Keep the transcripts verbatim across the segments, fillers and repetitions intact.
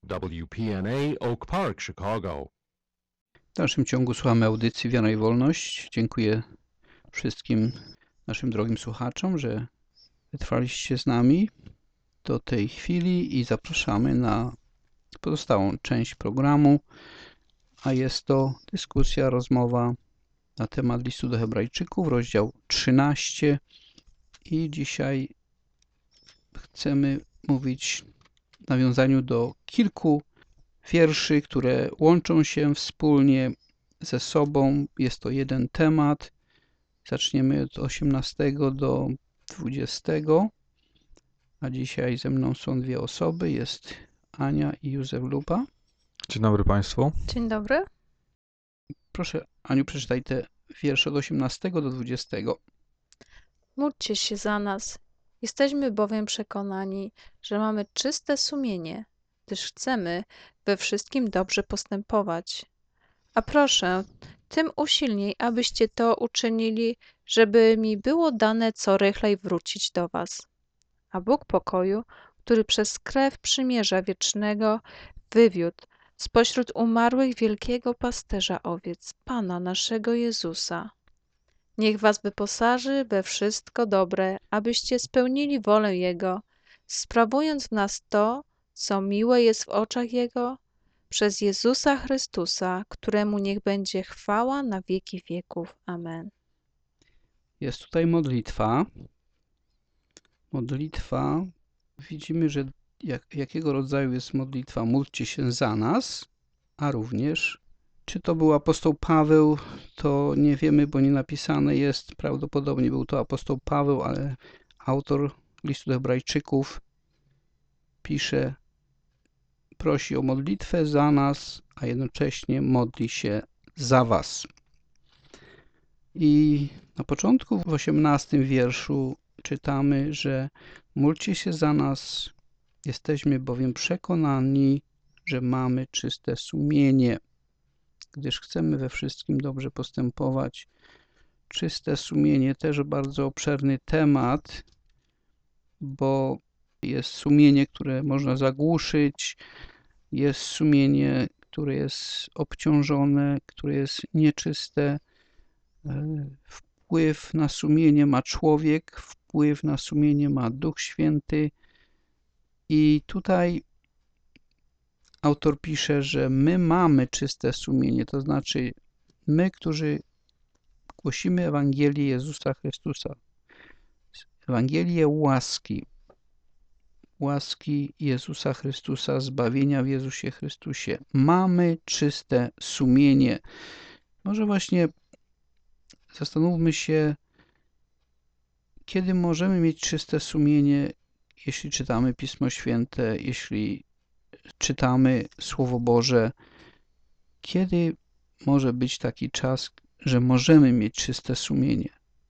W P N A Oak Park, Chicago. W dalszym ciągu słuchamy audycji Wiara i Wolność. Dziękuję wszystkim naszym drogim słuchaczom, że wytrwaliście z nami do tej chwili i zapraszamy na pozostałą część programu, a jest to dyskusja, rozmowa na temat listu do Hebrajczyków, rozdział trzynasty i dzisiaj chcemy mówić w nawiązaniu do kilku wierszy, które łączą się wspólnie ze sobą. Jest to jeden temat. Zaczniemy od osiemnastego do dwudziestego, a dzisiaj ze mną są dwie osoby. Jest Ania i Józef Lupa. Dzień dobry Państwu. Dzień dobry. Proszę, Aniu, przeczytaj te wiersze od osiemnastego do dwudziestego. Módlcie się za nas. Jesteśmy bowiem przekonani, że mamy czyste sumienie, gdyż chcemy we wszystkim dobrze postępować. A proszę, tym usilniej, abyście to uczynili, żeby mi było dane co rychlej wrócić do was. A Bóg pokoju, który przez krew przymierza wiecznego wywiódł spośród umarłych wielkiego pasterza owiec, Pana naszego Jezusa, niech was wyposaży we wszystko dobre, abyście spełnili wolę Jego, sprawując w nas to, co miłe jest w oczach Jego, przez Jezusa Chrystusa, któremu niech będzie chwała na wieki wieków. Amen. Jest tutaj modlitwa. Modlitwa. Widzimy, że jak, jakiego rodzaju jest modlitwa? Módlcie się za nas, a również czy to był apostoł Paweł, to nie wiemy, bo nie napisane jest. Prawdopodobnie był to apostoł Paweł, ale autor listu do Hebrajczyków pisze, prosi o modlitwę za nas, a jednocześnie modli się za was. I na początku w osiemnastym wierszu czytamy, że módlcie się za nas, jesteśmy bowiem przekonani, że mamy czyste sumienie, gdyż chcemy we wszystkim dobrze postępować. Czyste sumienie też bardzo obszerny temat, bo jest sumienie, które można zagłuszyć, jest sumienie, które jest obciążone, które jest nieczyste. Wpływ na sumienie ma człowiek, wpływ na sumienie ma Duch Święty i tutaj autor pisze, że my mamy czyste sumienie, to znaczy my, którzy głosimy Ewangelię Jezusa Chrystusa, Ewangelię łaski, łaski Jezusa Chrystusa, zbawienia w Jezusie Chrystusie. Mamy czyste sumienie. Może właśnie zastanówmy się, kiedy możemy mieć czyste sumienie, jeśli czytamy Pismo Święte, jeśli czytamy Słowo Boże. Kiedy może być taki czas, że możemy mieć czyste sumienie?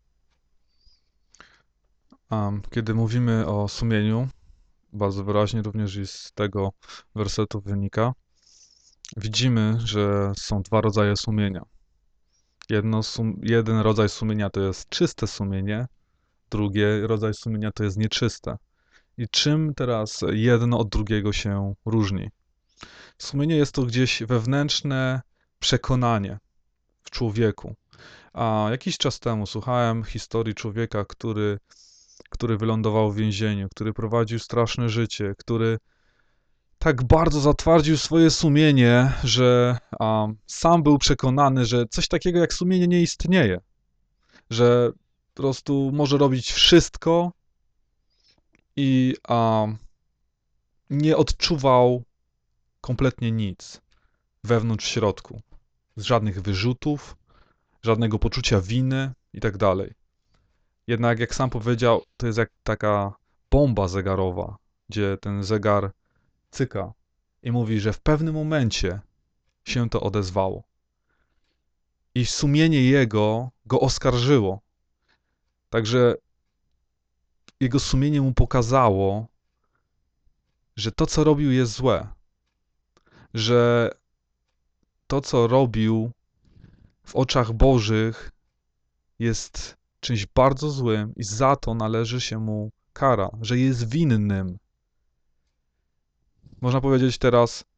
Kiedy mówimy o sumieniu, bardzo wyraźnie również i z tego wersetu wynika, widzimy, że są dwa rodzaje sumienia. Jedno sum, jeden rodzaj sumienia to jest czyste sumienie, drugi rodzaj sumienia to jest nieczyste. I czym teraz jedno od drugiego się różni? Sumienie jest to gdzieś wewnętrzne przekonanie w człowieku. A jakiś czas temu słuchałem historii człowieka, który, który wylądował w więzieniu, który prowadził straszne życie, który tak bardzo zatwardził swoje sumienie, że a, sam był przekonany, że coś takiego jak sumienie nie istnieje. Że po prostu może robić wszystko i a, nie odczuwał kompletnie nic wewnątrz, w środku. Żadnych wyrzutów, żadnego poczucia winy i tak dalej. Jednak, jak sam powiedział, to jest jak taka bomba zegarowa, gdzie ten zegar cyka i mówi, że w pewnym momencie się to odezwało. I sumienie jego go oskarżyło. Także jego sumienie mu pokazało, że to, co robił, jest złe. Że to, co robił w oczach Bożych, jest czymś bardzo złym i za to należy się mu kara, że jest winnym. Można powiedzieć teraz,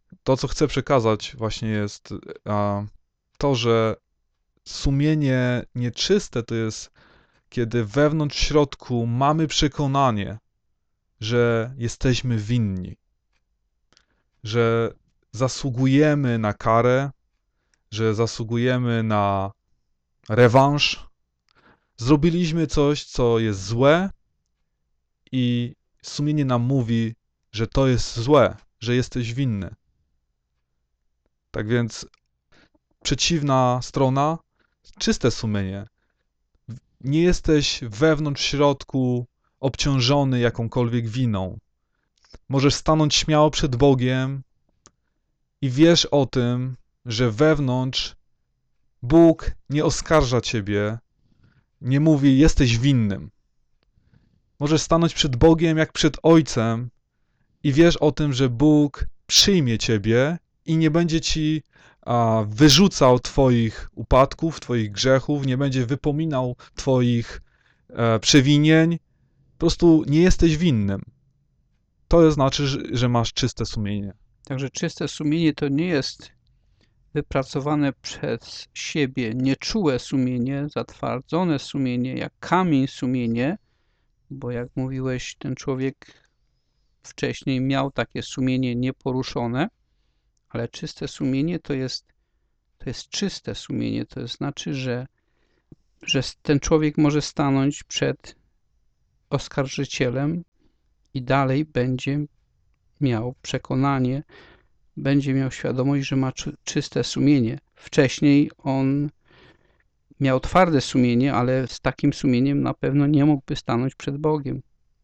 to, co chcę przekazać, właśnie jest a, to, że sumienie nieczyste to jest, kiedy wewnątrz w środku mamy przekonanie, że jesteśmy winni, że zasługujemy na karę, że zasługujemy na rewanż. Zrobiliśmy coś, co jest złe i sumienie nam mówi, że to jest złe, że jesteś winny. Tak więc przeciwna strona, czyste sumienie. Nie jesteś wewnątrz w środku obciążony jakąkolwiek winą. Możesz stanąć śmiało przed Bogiem i wiesz o tym, że wewnątrz Bóg nie oskarża ciebie, nie mówi, jesteś winnym. Możesz stanąć przed Bogiem jak przed Ojcem i wiesz o tym, że Bóg przyjmie ciebie i nie będzie ci a, wyrzucał twoich upadków, twoich grzechów, nie będzie wypominał twoich e, przewinień. Po prostu nie jesteś winnym. To znaczy, że, że masz czyste sumienie. Także czyste sumienie to nie jest wypracowane przez siebie nieczułe sumienie, zatwardzone sumienie, jak kamień sumienie, bo jak mówiłeś, ten człowiek wcześniej miał takie sumienie nieporuszone, ale czyste sumienie to jest, to jest czyste sumienie, to znaczy, że, że ten człowiek może stanąć przed oskarżycielem i dalej będzie miał przekonanie, będzie miał świadomość, że ma czyste sumienie. Wcześniej on miał twarde sumienie, ale z takim sumieniem na pewno nie mógłby stanąć przed Bogiem.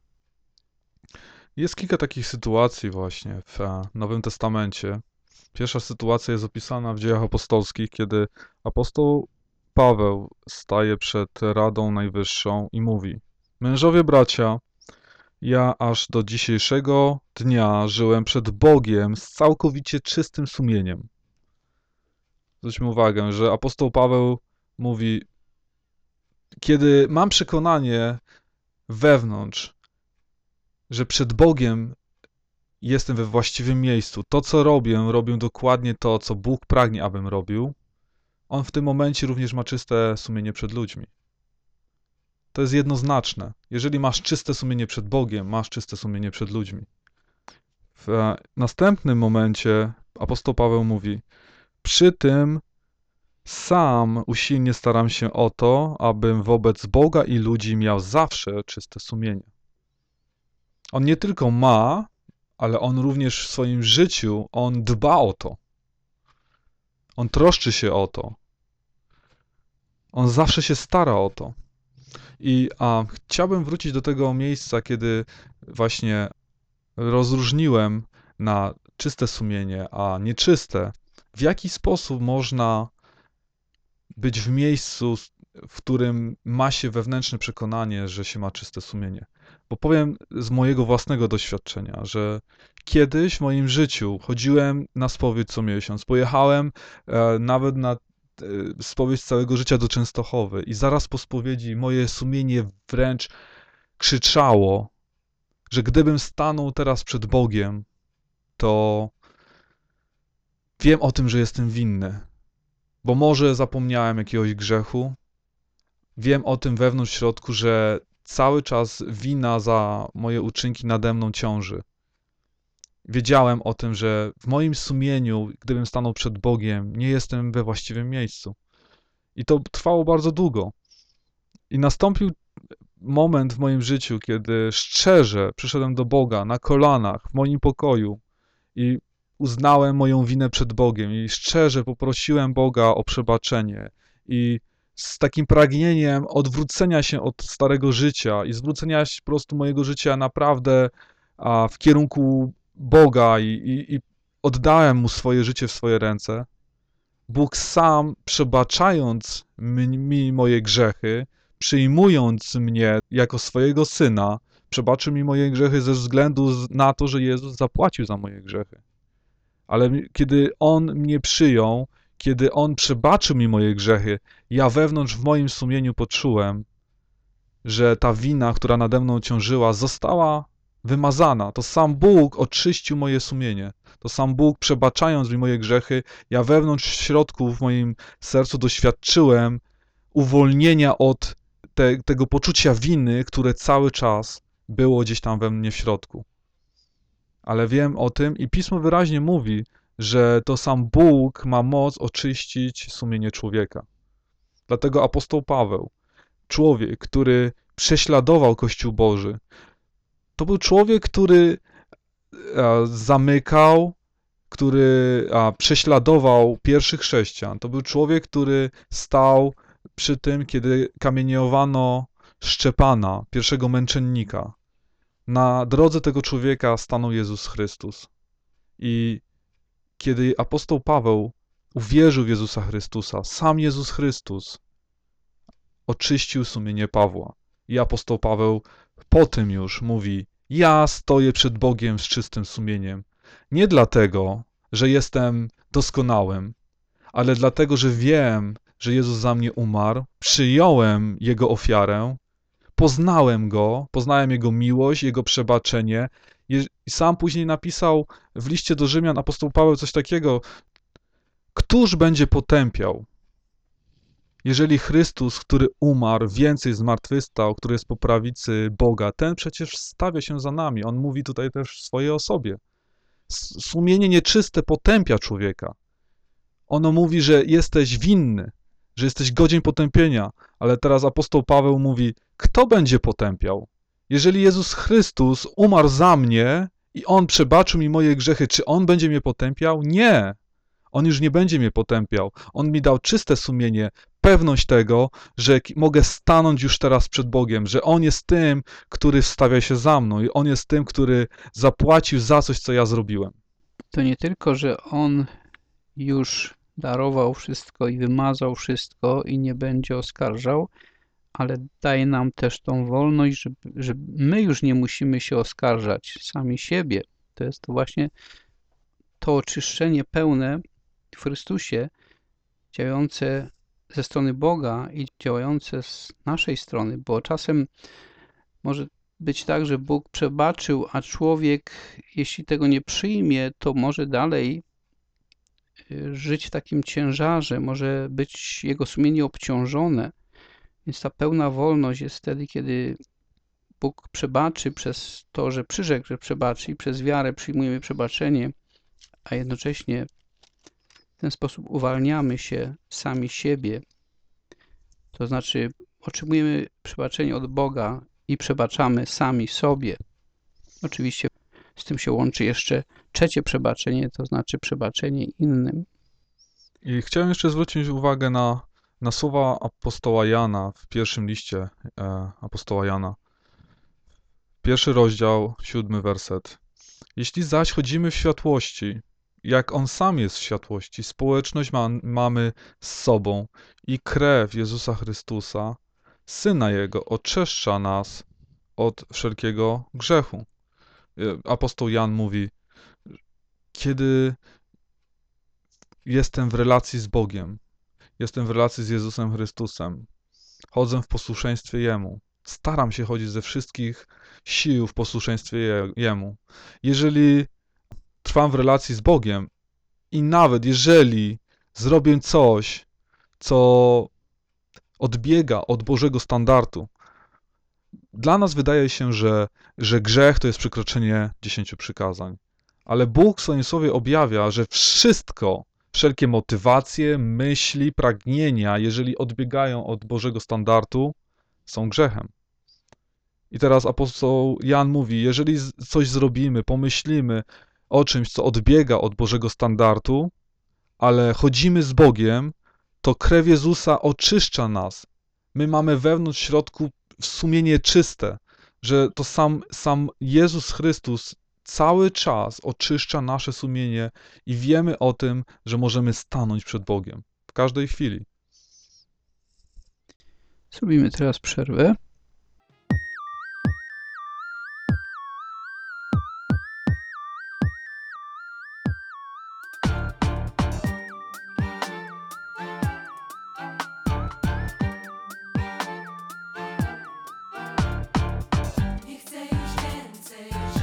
Jest kilka takich sytuacji właśnie w Nowym Testamencie. Pierwsza sytuacja jest opisana w Dziejach Apostolskich, kiedy apostoł Paweł staje przed Radą Najwyższą i mówi: mężowie bracia, ja aż do dzisiejszego dnia żyłem przed Bogiem z całkowicie czystym sumieniem. Zwróćmy uwagę, że apostoł Paweł mówi, kiedy mam przekonanie wewnątrz, że przed Bogiem jestem we właściwym miejscu, to co robię, robię dokładnie to, co Bóg pragnie, abym robił, on w tym momencie również ma czyste sumienie przed ludźmi. To jest jednoznaczne. Jeżeli masz czyste sumienie przed Bogiem, masz czyste sumienie przed ludźmi. W następnym momencie apostoł Paweł mówi: przy tym sam usilnie staram się o to, abym wobec Boga i ludzi miał zawsze czyste sumienie. On nie tylko ma, ale on również w swoim życiu, on dba o to. On troszczy się o to. On zawsze się stara o to. I a, chciałbym wrócić do tego miejsca, kiedy właśnie rozróżniłem na czyste sumienie, a nieczyste. W jaki sposób można być w miejscu, w którym ma się wewnętrzne przekonanie, że się ma czyste sumienie? Bo powiem z mojego własnego doświadczenia, że kiedyś w moim życiu chodziłem na spowiedź co miesiąc. Pojechałem e, nawet na spowiedź całego życia do Częstochowy i zaraz po spowiedzi moje sumienie wręcz krzyczało, że gdybym stanął teraz przed Bogiem, to wiem o tym, że jestem winny, bo może zapomniałem jakiegoś grzechu, wiem o tym wewnątrz w środku, że cały czas wina za moje uczynki nade mną ciąży. Wiedziałem o tym, że w moim sumieniu, gdybym stanął przed Bogiem, nie jestem we właściwym miejscu. I to trwało bardzo długo. I nastąpił moment w moim życiu, kiedy szczerze przyszedłem do Boga na kolanach w moim pokoju i uznałem moją winę przed Bogiem i szczerze poprosiłem Boga o przebaczenie i z takim pragnieniem odwrócenia się od starego życia i zwrócenia się po prostu mojego życia naprawdę a, w kierunku Boga i, i, i oddałem Mu swoje życie w swoje ręce, Bóg sam, przebaczając mi moje grzechy, przyjmując mnie jako swojego Syna, przebaczył mi moje grzechy ze względu na to, że Jezus zapłacił za moje grzechy. Ale kiedy On mnie przyjął, kiedy On przebaczył mi moje grzechy, ja wewnątrz w moim sumieniu poczułem, że ta wina, która nade mną ciążyła, została wymazana. To sam Bóg oczyścił moje sumienie. To sam Bóg, przebaczając mi moje grzechy, ja wewnątrz, w środku, w moim sercu doświadczyłem uwolnienia od te, tego poczucia winy, które cały czas było gdzieś tam we mnie w środku. Ale wiem o tym i Pismo wyraźnie mówi, że to sam Bóg ma moc oczyścić sumienie człowieka. Dlatego apostoł Paweł, człowiek, który prześladował Kościół Boży, to był człowiek, który zamykał, który prześladował pierwszych chrześcijan. To był człowiek, który stał przy tym, kiedy kamieniowano Szczepana, pierwszego męczennika. Na drodze tego człowieka stanął Jezus Chrystus. I kiedy apostoł Paweł uwierzył w Jezusa Chrystusa, sam Jezus Chrystus oczyścił sumienie Pawła. I apostoł Paweł po tym już mówi: ja stoję przed Bogiem z czystym sumieniem. Nie dlatego, że jestem doskonałym, ale dlatego, że wiem, że Jezus za mnie umarł, przyjąłem Jego ofiarę, poznałem Go, poznałem Jego miłość, Jego przebaczenie. I sam później napisał w liście do Rzymian apostoł Paweł coś takiego: któż będzie potępiał, jeżeli Chrystus, który umarł, więcej zmartwychwstał, który jest po prawicy Boga, ten przecież stawia się za nami. On mówi tutaj też w swojej osobie. Sumienie nieczyste potępia człowieka. Ono mówi, że jesteś winny, że jesteś godzien potępienia, ale teraz apostoł Paweł mówi: kto będzie potępiał? Jeżeli Jezus Chrystus umarł za mnie i On przebaczył mi moje grzechy, czy On będzie mnie potępiał? Nie. On już nie będzie mnie potępiał. On mi dał czyste sumienie, pewność tego, że mogę stanąć już teraz przed Bogiem, że On jest tym, który wstawia się za mną i On jest tym, który zapłacił za coś, co ja zrobiłem. To nie tylko, że On już darował wszystko i wymazał wszystko i nie będzie oskarżał, ale daje nam też tą wolność, że, że my już nie musimy się oskarżać sami siebie. To jest to właśnie to oczyszczenie pełne w Chrystusie, działające ze strony Boga i działające z naszej strony, bo czasem może być tak, że Bóg przebaczył, a człowiek, jeśli tego nie przyjmie, to może dalej żyć w takim ciężarze, może być jego sumienie obciążone. Więc ta pełna wolność jest wtedy, kiedy Bóg przebaczy przez to, że przyrzekł, że przebaczy i przez wiarę przyjmujemy przebaczenie, a jednocześnie w ten sposób uwalniamy się sami siebie. To znaczy otrzymujemy przebaczenie od Boga i przebaczamy sami sobie. Oczywiście z tym się łączy jeszcze trzecie przebaczenie, to znaczy przebaczenie innym. I chciałem jeszcze zwrócić uwagę na, na słowa apostoła Jana w pierwszym liście e, apostoła Jana. Pierwszy rozdział, siódmy werset. Jeśli zaś chodzimy w światłości, jak On sam jest w światłości, społeczność ma, mamy z sobą i krew Jezusa Chrystusa, Syna Jego, oczyszcza nas od wszelkiego grzechu. Apostoł Jan mówi: kiedy jestem w relacji z Bogiem, jestem w relacji z Jezusem Chrystusem, chodzę w posłuszeństwie Jemu, staram się chodzić ze wszystkich sił w posłuszeństwie Jemu. Jeżeli trwam w relacji z Bogiem i nawet jeżeli zrobię coś, co odbiega od Bożego standardu, dla nas wydaje się, że, że grzech to jest przekroczenie dziesięciu przykazań. Ale Bóg w swoim słowie objawia, że wszystko, wszelkie motywacje, myśli, pragnienia, jeżeli odbiegają od Bożego standardu, są grzechem. I teraz apostoł Jan mówi: jeżeli coś zrobimy, pomyślimy o czymś, co odbiega od Bożego standardu, ale chodzimy z Bogiem, to krew Jezusa oczyszcza nas. My mamy wewnątrz, w środku sumienie czyste, że to sam, sam Jezus Chrystus cały czas oczyszcza nasze sumienie i wiemy o tym, że możemy stanąć przed Bogiem w każdej chwili. Zrobimy teraz przerwę. Nie chcę już więcej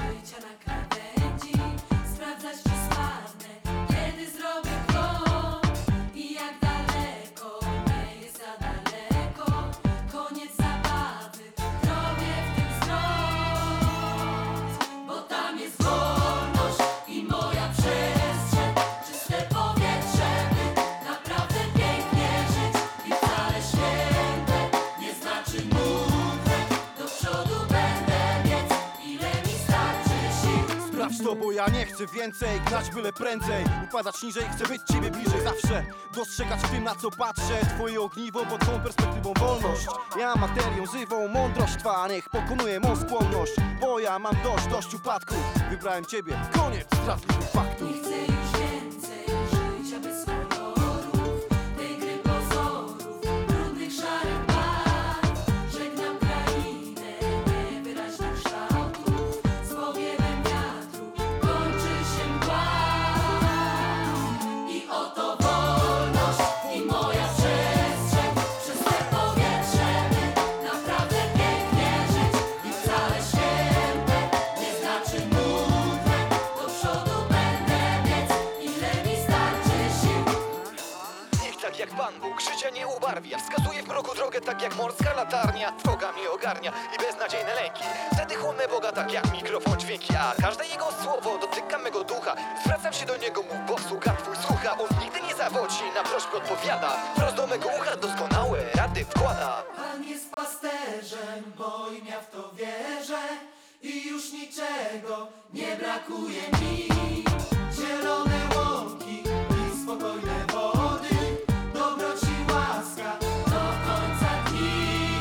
co, bo ja nie chcę więcej grać byle prędzej, upadać niżej, chcę być ciebie bliżej zawsze, dostrzegać w tym, na co patrzę, twoje ogniwo, bo twą perspektywą wolność. Ja materią żywą, mądrość twa, niech pokonuje mą skłonność, bo ja mam dość, dość upadków, wybrałem ciebie, koniec zdradliwych faktów. Nie chcę już więcej życia bez kolorów, tej gry pozorów, brudnych szarych barw. Żegnam krainę niewyraźnych kształtów, z powiewem wiatru kończy się mgła. I oto wolność i moja przestrzeń, przez te powietrze my naprawdę pięknie żyć. I wcale święte nie znaczy nudne, do przodu będę biec, ile mi starczy sił. Niech tak jak Pan Bóg życia nie ubarwia, wskazuje w mroku drogę tak jak morska latarnia, trwoga mnie ogarnia i beznadziejne lęki. Wtedy chłonę Boga tak jak mikrofon dźwięki, a każde Jego słowo dotyka mego ducha. Zwracam się do Niego, mów, bo słucha Twój słucha. On nigdy nie zawodzi, na prośbę odpowiada, wprost do mego ucha doskonałe rady wkłada. Pan jest pasterzem moim, ja w to wierzę i już niczego nie brakuje mi. Zielone łąki i spokojne wody, dobroć i łaska do końca dni.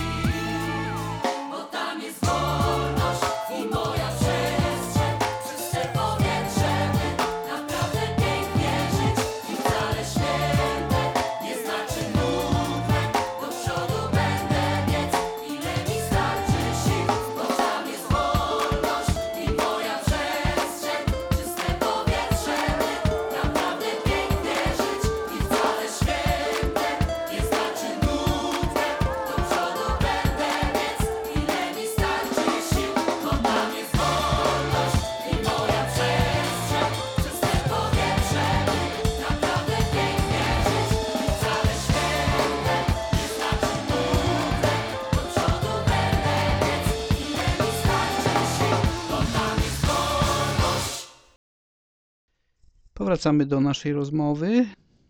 Bo tam jest wolność i moja przestrzeń, przez te powietrze my naprawdę pięknie żyć. I wcale święte nie znaczy nudne, do przodu będę biec, ile mi starczy sił. Bo tam jest wolność i moja przestrzeń, czyste powietrze my naprawdę pięknie żyć. I wcale święte nie znaczy nudne, do przodu będę biec, ile mi starczy sił. Bo tam jest wolność i moja przestrzeń, czyste powietrze my naprawdę pięknie żyć. I wcale święte nie znaczy nudne, do przodu będę biec, ile mi starczy sił. Bo tam jest wolność. Powracamy do naszej rozmowy.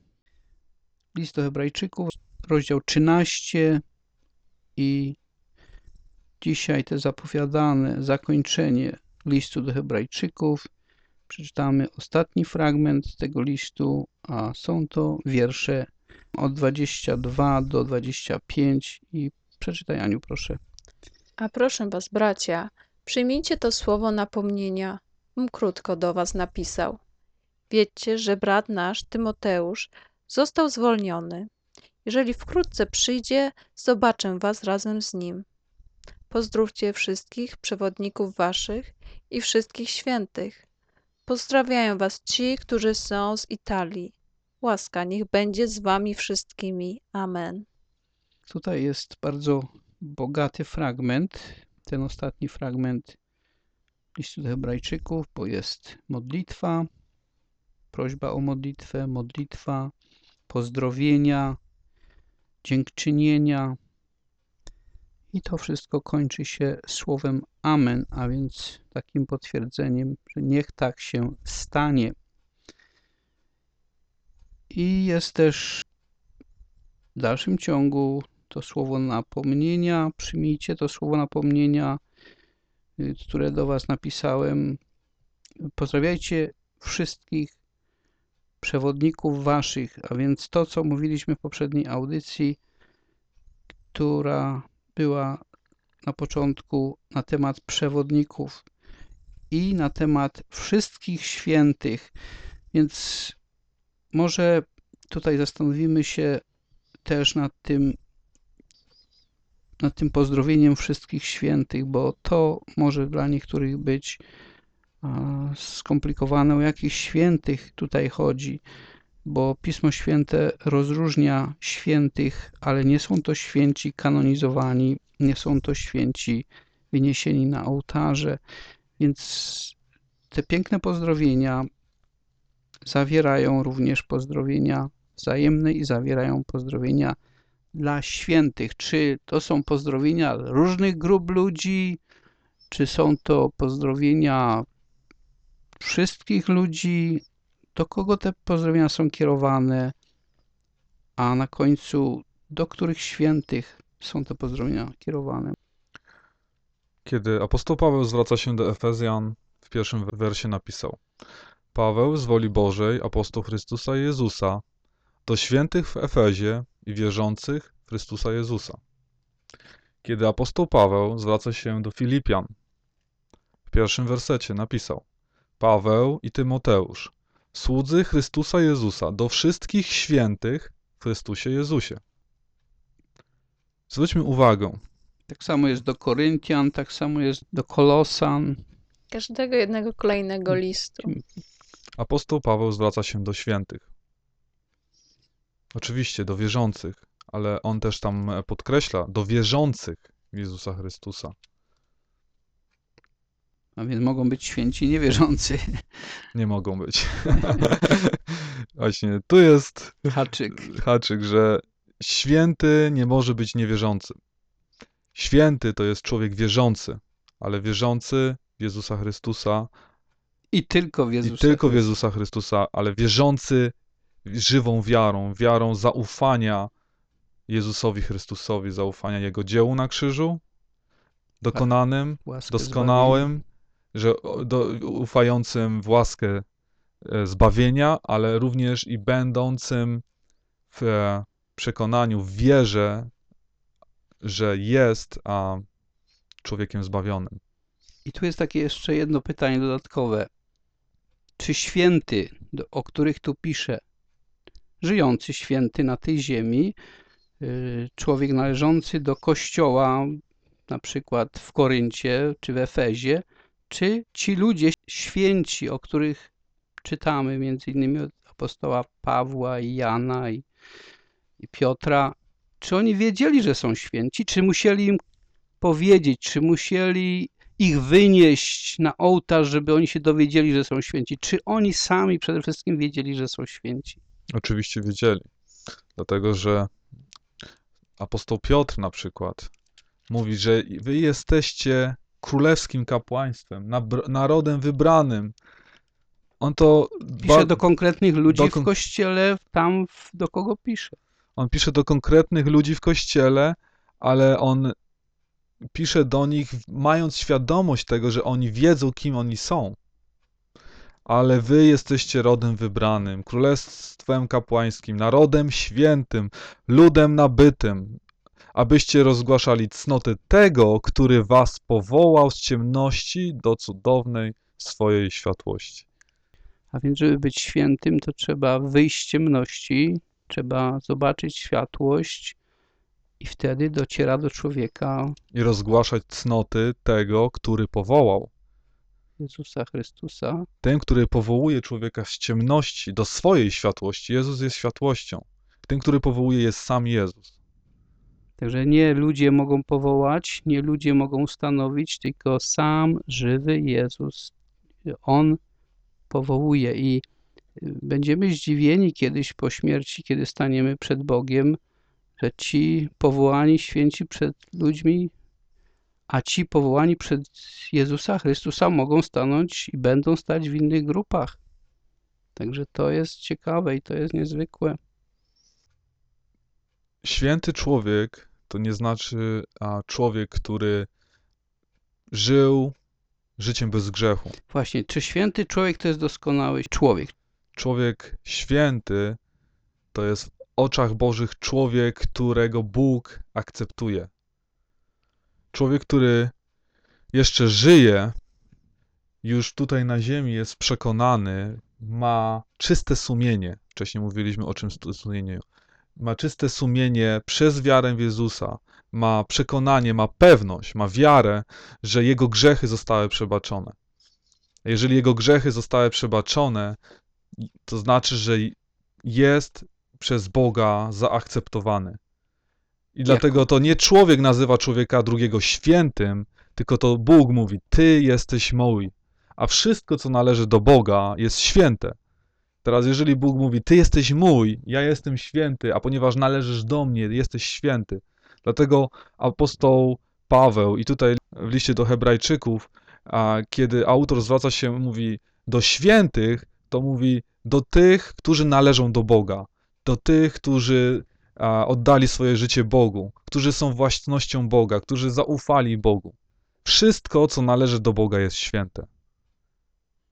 List do Hebrajczyków, rozdział trzynasty i dzisiaj te zapowiadane zakończenie listu do Hebrajczyków. Przeczytamy ostatni fragment tego listu, a są to wiersze od dwudziestego drugiego do dwudziestego piątego i przeczytaj, Aniu, proszę. A proszę was, bracia, przyjmijcie to słowo napomnienia, bym krótko do was napisał. Wiedzcie, że brat nasz, Tymoteusz, został zwolniony. Jeżeli wkrótce przyjdzie, zobaczę was razem z nim. Pozdrówcie wszystkich przewodników waszych i wszystkich świętych. Pozdrawiają was ci, którzy są z Italii. Łaska niech będzie z wami wszystkimi. Amen. Tutaj jest bardzo bogaty fragment, ten ostatni fragment listu do Hebrajczyków, bo jest modlitwa, prośba o modlitwę, modlitwa, pozdrowienia, dziękczynienia i to wszystko kończy się słowem Amen, a więc takim potwierdzeniem, że niech tak się stanie. I jest też w dalszym ciągu to słowo napomnienia. Przyjmijcie to słowo napomnienia, które do was napisałem. Pozdrawiajcie wszystkich przewodników waszych, a więc to, co mówiliśmy w poprzedniej audycji, która była na początku na temat przewodników i na temat wszystkich świętych. Więc może tutaj zastanowimy się też nad tym, nad tym pozdrowieniem wszystkich świętych, bo to może dla niektórych być skomplikowane, o jakich świętych tutaj chodzi, bo Pismo Święte rozróżnia świętych, ale nie są to święci kanonizowani, nie są to święci wyniesieni na ołtarze, więc te piękne pozdrowienia zawierają również pozdrowienia wzajemne i zawierają pozdrowienia dla świętych. Czy to są pozdrowienia różnych grup ludzi, czy są to pozdrowienia wszystkich ludzi, do kogo te pozdrowienia są kierowane, a na końcu do których świętych są te pozdrowienia kierowane. Kiedy apostoł Paweł zwraca się do Efezjan w pierwszym wersie napisał: Paweł z woli Bożej, apostoł Chrystusa Jezusa, do świętych w Efezie i wierzących w Chrystusa Jezusa. Kiedy apostoł Paweł zwraca się do Filipian, w pierwszym wersecie napisał: Paweł i Tymoteusz, słudzy Chrystusa Jezusa, do wszystkich świętych w Chrystusie Jezusie. Zwróćmy uwagę. Tak samo jest do Koryntian, tak samo jest do Kolosan. Każdego jednego kolejnego listu. Apostoł Paweł zwraca się do świętych. Oczywiście do wierzących, ale on też tam podkreśla, do wierzących w Jezusa Chrystusa. A więc mogą być święci niewierzący. Nie mogą być. Właśnie, tu jest Haczyk. haczyk, że święty nie może być niewierzący. Święty to jest człowiek wierzący, ale wierzący w Jezusa Chrystusa I tylko w Jezusa i tylko w Chrystusa. Jezusa Chrystusa, ale wierzący żywą wiarą, wiarą zaufania Jezusowi Chrystusowi, zaufania Jego dziełu na krzyżu, dokonanym, Łaskę doskonałym, że do, ufającym w łaskę e, zbawienia, ale również i będącym w e, przekonaniu, w wierze, że jest a, człowiekiem zbawionym. I tu jest takie jeszcze jedno pytanie dodatkowe. Czy święty, do- o których tu pisze, żyjący święty na tej ziemi, y, człowiek należący do kościoła, na przykład w Koryncie czy w Efezie, czy ci ludzie święci, o których czytamy, między innymi od apostoła Pawła i Jana i, i Piotra, czy oni wiedzieli, że są święci, czy musieli im powiedzieć, czy musieli ich wynieść na ołtarz, żeby oni się dowiedzieli, że są święci? Czy oni sami przede wszystkim wiedzieli, że są święci? Oczywiście wiedzieli, dlatego że apostoł Piotr na przykład mówi, że wy jesteście królewskim kapłaństwem, nabr- narodem wybranym. On to Pisze ba- do konkretnych ludzi do w kon- kościele, tam w- do kogo pisze. on pisze do konkretnych ludzi w kościele, ale on pisze do nich mając świadomość tego, że oni wiedzą, kim oni są. Ale wy jesteście rodem wybranym, królestwem kapłańskim, narodem świętym, ludem nabytym, abyście rozgłaszali cnoty tego, który was powołał z ciemności do cudownej swojej światłości. A więc, żeby być świętym, to trzeba wyjść z ciemności, trzeba zobaczyć światłość i wtedy dociera do człowieka I rozgłaszać cnoty tego, który powołał. Jezusa Chrystusa. Ten, który powołuje człowieka z ciemności do swojej światłości. Jezus jest światłością. Ten, który powołuje, jest sam Jezus. Także nie ludzie mogą powołać, nie ludzie mogą ustanowić, tylko sam żywy Jezus. On powołuje i będziemy zdziwieni kiedyś po śmierci, kiedy staniemy przed Bogiem, że ci powołani święci przed ludźmi, a ci powołani przez Jezusa Chrystusa mogą stanąć i będą stać w innych grupach. Także to jest ciekawe i to jest niezwykłe. Święty człowiek to nie znaczy a, człowiek, który żył życiem bez grzechu. Właśnie, czy święty człowiek to jest doskonały człowiek? Człowiek święty to jest w oczach Bożych człowiek, którego Bóg akceptuje. Człowiek, który jeszcze żyje, już tutaj na ziemi jest przekonany, ma czyste sumienie. Wcześniej mówiliśmy o czym sumieniu. Ma czyste sumienie przez wiarę w Jezusa. Ma przekonanie, ma pewność, ma wiarę, że jego grzechy zostały przebaczone. Jeżeli jego grzechy zostały przebaczone, to znaczy, że jest przez Boga zaakceptowany. I dlatego to nie człowiek nazywa człowieka drugiego świętym, tylko to Bóg mówi, ty jesteś mój, a wszystko, co należy do Boga, jest święte. Teraz jeżeli Bóg mówi, ty jesteś mój, ja jestem święty, a ponieważ należysz do mnie, jesteś święty. Dlatego apostoł Paweł i tutaj w liście do Hebrajczyków, a kiedy autor zwraca się, mówi do świętych, to mówi do tych, którzy należą do Boga, do tych, którzy a, oddali swoje życie Bogu, którzy są własnością Boga, którzy zaufali Bogu. Wszystko, co należy do Boga, jest święte.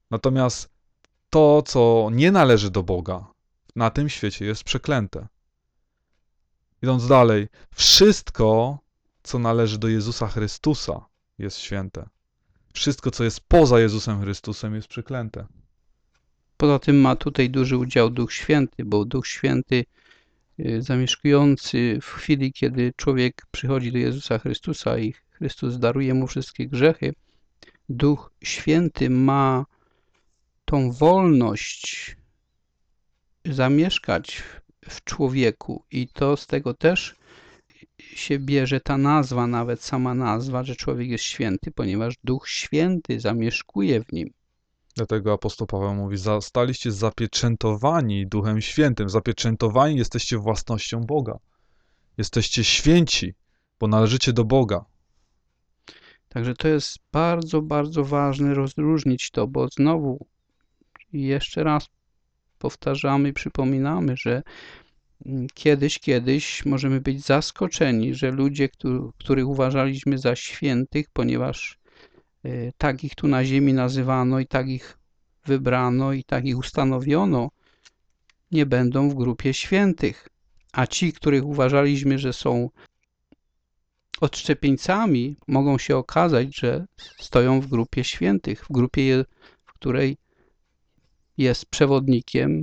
Natomiast to, co nie należy do Boga, na tym świecie jest przeklęte. Idąc dalej, wszystko, co należy do Jezusa Chrystusa, jest święte. Wszystko, co jest poza Jezusem Chrystusem, jest przeklęte. Poza tym ma tutaj duży udział Duch Święty, bo Duch Święty y, zamieszkujący w chwili, kiedy człowiek przychodzi do Jezusa Chrystusa i Chrystus daruje mu wszystkie grzechy, Duch Święty ma tą wolność zamieszkać w człowieku i to z tego też się bierze ta nazwa, nawet sama nazwa, że człowiek jest święty, ponieważ Duch Święty zamieszkuje w nim. Dlatego apostoł Paweł mówi, staliście zapieczętowani Duchem Świętym. Zapieczętowani jesteście własnością Boga. Jesteście święci, bo należycie do Boga. Także to jest bardzo, bardzo ważne rozróżnić to, bo znowu jeszcze raz powtarzamy, przypominamy, że kiedyś, kiedyś możemy być zaskoczeni, że ludzie, których uważaliśmy za świętych, ponieważ tak ich tu na ziemi nazywano i tak ich wybrano i tak ich ustanowiono, nie będą w grupie świętych. A ci, których uważaliśmy, że są odszczepieńcami, mogą się okazać, że stoją w grupie świętych, w grupie, w której jest przewodnikiem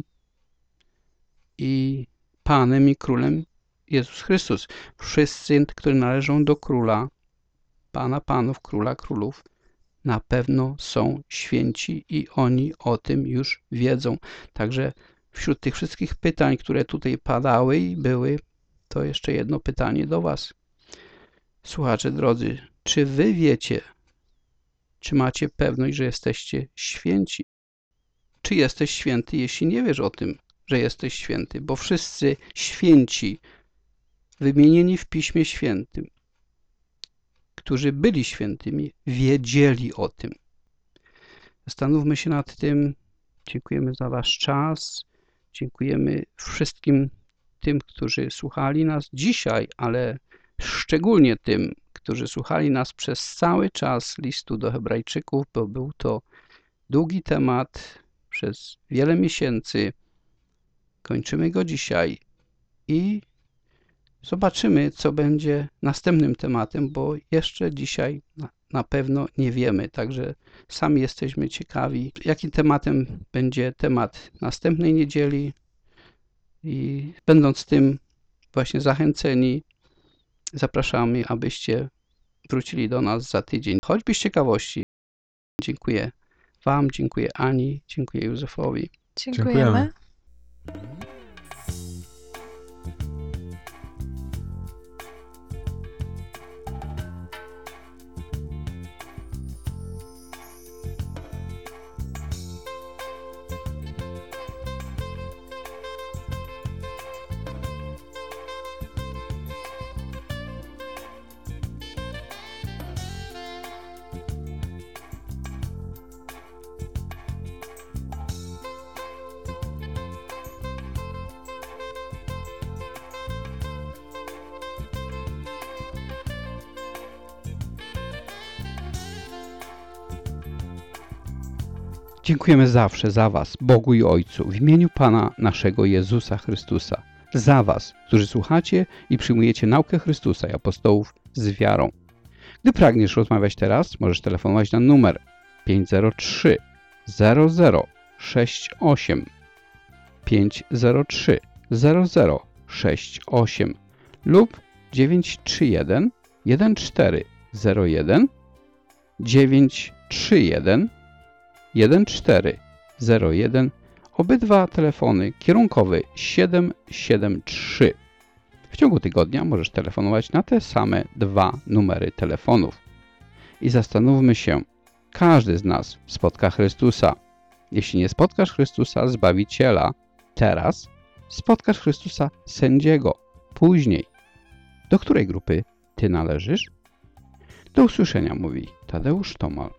i Panem i Królem Jezus Chrystus. Wszyscy, którzy należą do Króla, Pana Panów, Króla Królów, na pewno są święci i oni o tym już wiedzą. Także wśród tych wszystkich pytań, które tutaj padały i były, to jeszcze jedno pytanie do was. Słuchacze drodzy, czy wy wiecie, czy macie pewność, że jesteście święci? Czy jesteś święty, jeśli nie wiesz o tym, że jesteś święty? Bo wszyscy święci, wymienieni w Piśmie Świętym, którzy byli świętymi, wiedzieli o tym. Zastanówmy się nad tym. Dziękujemy za wasz czas. Dziękujemy wszystkim tym, którzy słuchali nas dzisiaj, ale szczególnie tym, którzy słuchali nas przez cały czas listu do Hebrajczyków, bo był to długi temat przez wiele miesięcy. Kończymy go dzisiaj i zobaczymy, co będzie następnym tematem, bo jeszcze dzisiaj na, na pewno nie wiemy. Także sami jesteśmy ciekawi, jakim tematem będzie temat następnej niedzieli i będąc tym właśnie zachęceni, zapraszamy, abyście wrócili do nas za tydzień. Choćby z ciekawości. Dziękuję wam, dziękuję Ani, dziękuję Józefowi. Dziękujemy. Dziękujemy. Dziękujemy zawsze za was, Bogu i Ojcu, w imieniu Pana naszego Jezusa Chrystusa. Za was, którzy słuchacie i przyjmujecie naukę Chrystusa i apostołów z wiarą. Gdy pragniesz rozmawiać teraz, możesz telefonować na numer pięć zero trzy zero zero sześć osiem pięć zero trzy zero zero sześć osiem lub dziewięć trzy jeden jeden cztery zero jeden dziewięć trzy jeden jeden cztery zero jeden. Obydwa telefony kierunkowy siedem siedem trzy. W ciągu tygodnia możesz telefonować na te same dwa numery telefonów. I zastanówmy się, każdy z nas spotka Chrystusa. Jeśli nie spotkasz Chrystusa, Zbawiciela, teraz spotkasz Chrystusa, Sędziego, później. Do której grupy ty należysz? Do usłyszenia, mówi Tadeusz Tomal.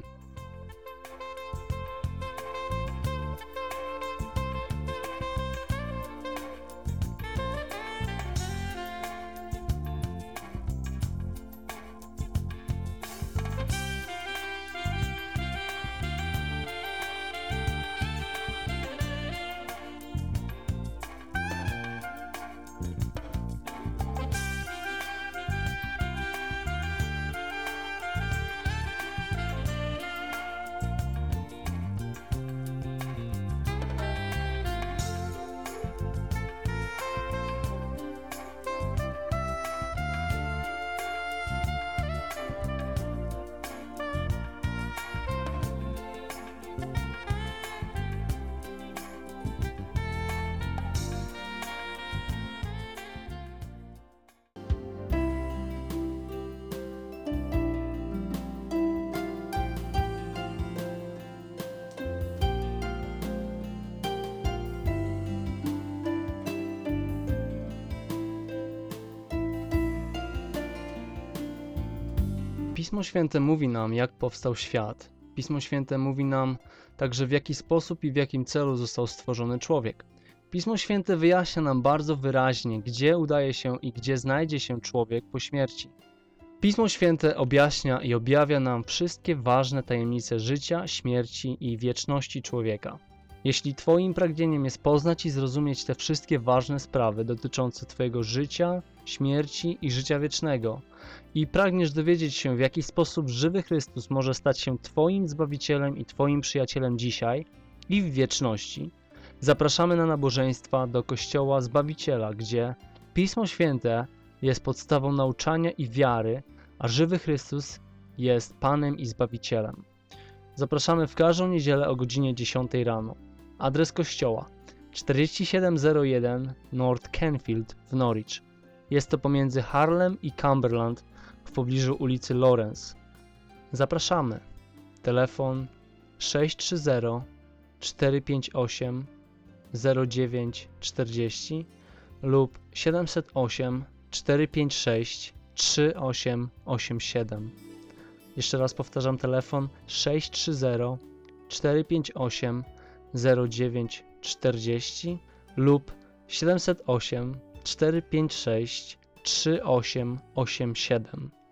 Pismo Święte mówi nam, jak powstał świat. Pismo Święte mówi nam także, w jaki sposób i w jakim celu został stworzony człowiek. Pismo Święte wyjaśnia nam bardzo wyraźnie, gdzie udaje się i gdzie znajdzie się człowiek po śmierci. Pismo Święte objaśnia i objawia nam wszystkie ważne tajemnice życia, śmierci i wieczności człowieka. Jeśli Twoim pragnieniem jest poznać i zrozumieć te wszystkie ważne sprawy dotyczące Twojego życia, śmierci i życia wiecznego i pragniesz dowiedzieć się, w jaki sposób żywy Chrystus może stać się Twoim Zbawicielem i Twoim przyjacielem dzisiaj i w wieczności, zapraszamy na nabożeństwa do Kościoła Zbawiciela, gdzie Pismo Święte jest podstawą nauczania i wiary, a żywy Chrystus jest Panem i Zbawicielem. Zapraszamy w każdą niedzielę o godzinie dziesiątej rano. Adres kościoła czterdzieści siedem zero jeden North Canfield w Norwich. Jest to pomiędzy Harlem i Cumberland w pobliżu ulicy Lawrence. Zapraszamy. Telefon sześć trzy zero cztery pięć osiem zero dziewięć czterdzieści lub siedem zero osiem cztery pięć sześć trzy osiem osiem siedem. Jeszcze raz powtarzam, telefon sześć trzy zero cztery pięć osiem zero dziewięć czterdzieści lub siedem zero osiem cztery pięć sześć trzy osiem osiem siedem.